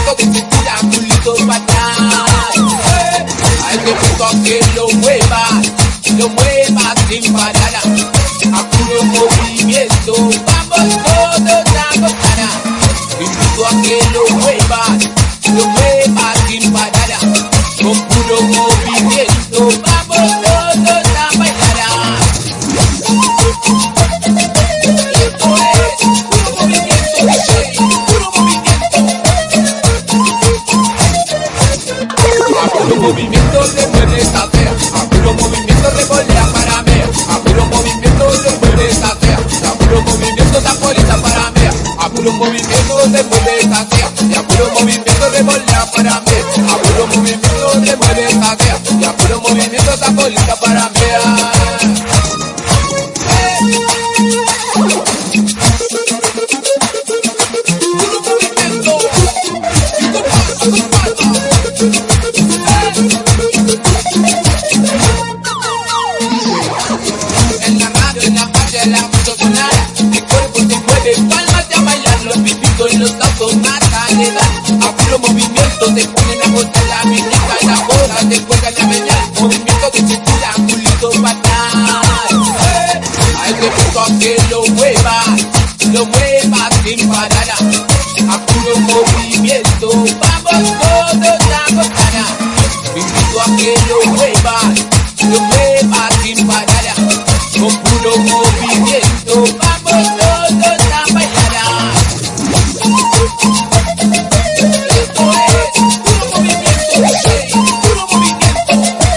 movimiento de cintura, culito para atrás. Al que busco que lo mueva sin parar. A puro movimiento, vamos todos a gozar. Invito a que lo mueva sin parar. Con puro movimiento, vamos todos a bailar. Esto es puro movimiento, DJ, puro movimiento. A puro movimiento se mueve esta fea, a puro movimiento revolea para mí, a puro movimiento se mueve esta fea, a puro movimiento da polita para mí, a puro movimiento se mueve esta fea, y a puro movimiento revolea para mí, a puro movimiento se mueve esta fea, y a puro movimiento da polita para mí. En la radio, en la calle, la mucho sonar, el cuerpo se mueve, palmas ya bailar, los pipitos y los tazos matan edad. A puro movimiento te ponen a gozar la minica, la boda te juega la meñal, movimiento de cintura, culito para atrás. Hay que busco a que lo mueva sin parar. A puro movimiento, vamos todos a gozar. Invito a que lo mueva sin parar. Con puro movimiento, vamos todos a bailar. Esto es puro movimiento, DJ, puro movimiento.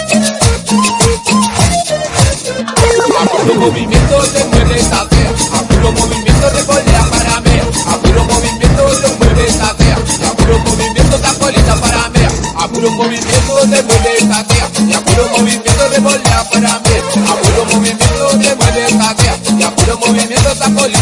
A puro movimiento se mueve esta fea, a puro movimiento revolea para mí, a puro movimiento se mueve esta fea, y a puro movimiento da colita para mí, a puro movimiento se mueve esta fea, y a puro movimiento revolea para mí, a puro movimiento se mueve esta fea, y a puro movimiento da colita.